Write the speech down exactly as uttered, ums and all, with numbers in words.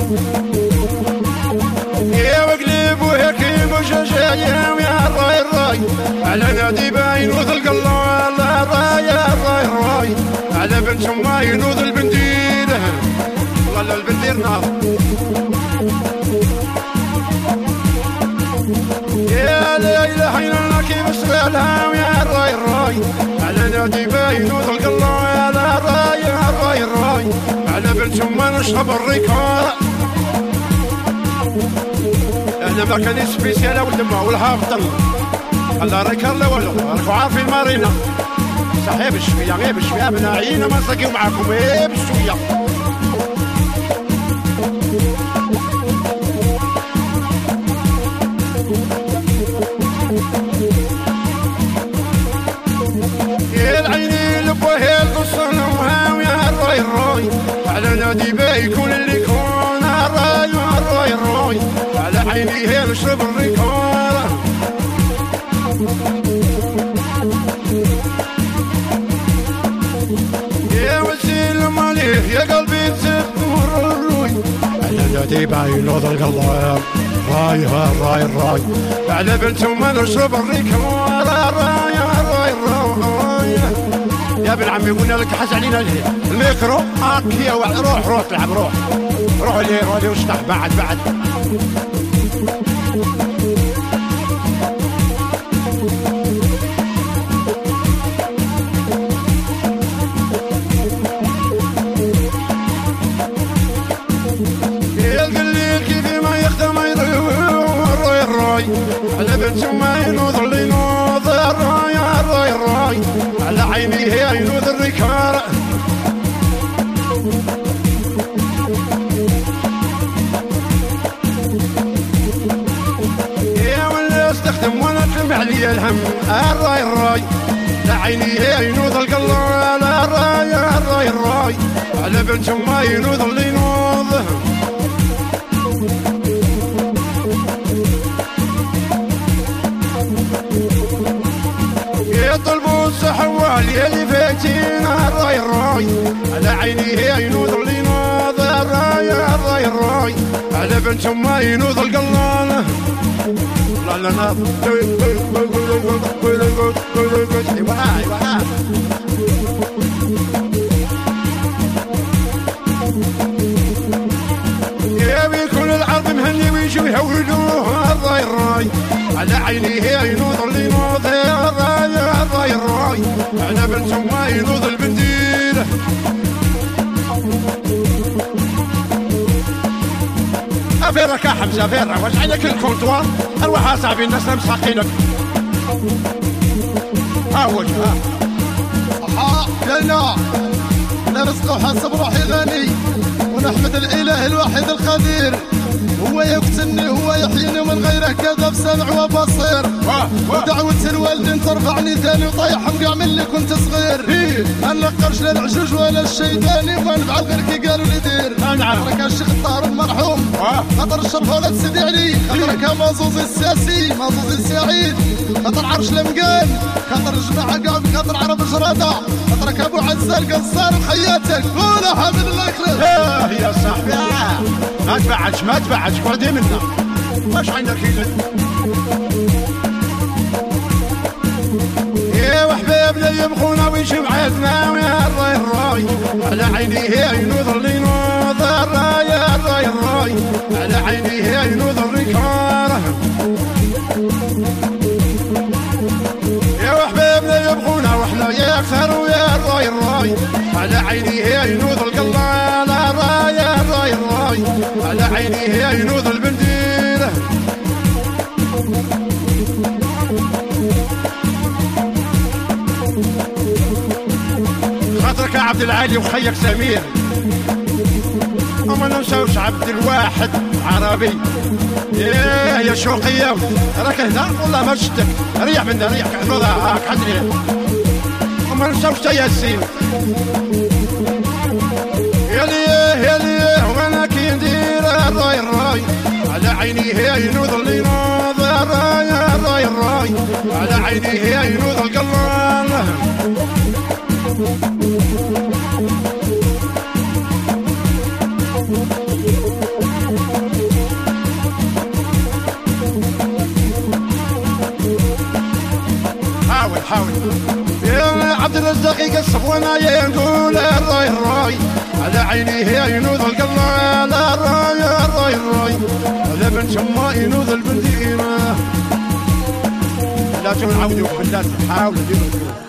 يا وقلب وهيك مشجايا ويا الراي الراي على نادي باين وذل الله لا الراي الراي الراي على بنت شماين وذل بندير والله البندير نار يا لا اله الا الله كيف سلام يا الراي الراي على نادي باين وذل الله يا لا الراي الراي الراي على بنت شمان اشرب الريكار انا ما كان سبيسيال والدماء والهافطل الله ريكار لا والو راكو عارفين مارينا صحيح بشويه غير بشويه بناعينا ما نساقيو معاكم غير بشويه يا العيني لبوه القصن وهاوي الراي الراي على نادي بيكون اللي يكون الراي الراي الراي على عيني هي نشرب الريكار يا وسيل ماليه يا قلبي تسفر الروي على نادي باين وضل الله راي الراي الراي على بنتهم نشرب الريكار الراي الراي الراي يا ابن عمي قلنا لك حس علينا الميكرو هاك يا روح روح تلعب روح روح ليه روح ليه واشتح بعد بعد يا القليل كيف ما يخدم الراي الراي على بنت ما ينوض اللي ينوض الراي الراي الراي على عيني هي ينوض الركار يا ولا استخدم وانا تلمع لي الهم الراي الراي على عيني هي ينوض القلب على الراي الراي الراي على بنت ما ينوض اللي ينوض يطلبوا الصحوال يلي فاتين الراي الراي على عيني هي ينوض اللي ينوض الراي الراي الراي على بنت ما ينوض القلان لا لا لا يا بيكون العرض مهني ويجوا يهولوه الراي الراي على عيني هي ينوض اللي ينوض الراي الراي الراي على بنت ما ينوض البندير افيرك يا حمزه افيرك واش عندك الكونتوار اروح اصاحبي الناس مساقينك ها هو ها ها قلنا نرزق وحسب روحي غني ونحمد الاله الواحد القدير هو يقتلني هو يحييني من غيره كذا بسمع وبصير ودعوة الوالدين ترفعني ثاني وطيح مقع من اللي كنت صغير ما نلقرش لا العجوج ولا الشيطاني ونفعل غير كي قالوا لي دير خاطرك الشيخ الطاهر المرحوم خاطر الشرف ولا تسدي علي خاطرك مازوزي السياسي مازوزي السعيد خاطر عرش المقال خاطر الجماعة قاعد خاطر عرب جرادة خاطرك ابو عزة القصار وحياتك قول حامد الله يخلص يا صاحبي ما تبعدش ما تبعدش قعدي منا واش عندك يا وحباب لا يبغونا ويش بعدنا ويا الراي الراي على عيني هي ينوض اللي ينوض الراي الراي الراي على عيني هي ينوض الركار يا وحباب لا يبغونا وحنا يا اكثر ويا الراي الراي على عيني هي ينوض القلب على الراي الراي الراي على عيني هي ينوض البندير خاطرك يا عبد العالي وخيك سمير وما ننساوش عبد الواحد عربي ايه يا شوقية راك هنا والله ما شفتك ريح منا ريح حفظها هاك حدري وما ننساوش ياسين يا ليه يا ليه وانا كي ندير الراي الراي على عيني هي ينوض اللي ينوض الراي الراي الراي على عيني هي ينوض القلال حاول حاول يا عبد الرزاق يقصف وانا يقول الراي الراي على عينيه ينوض القلب على الراي الراي الراي على بنت شما ينوض البنت لا تنعودوا بالله حاولوا ديروا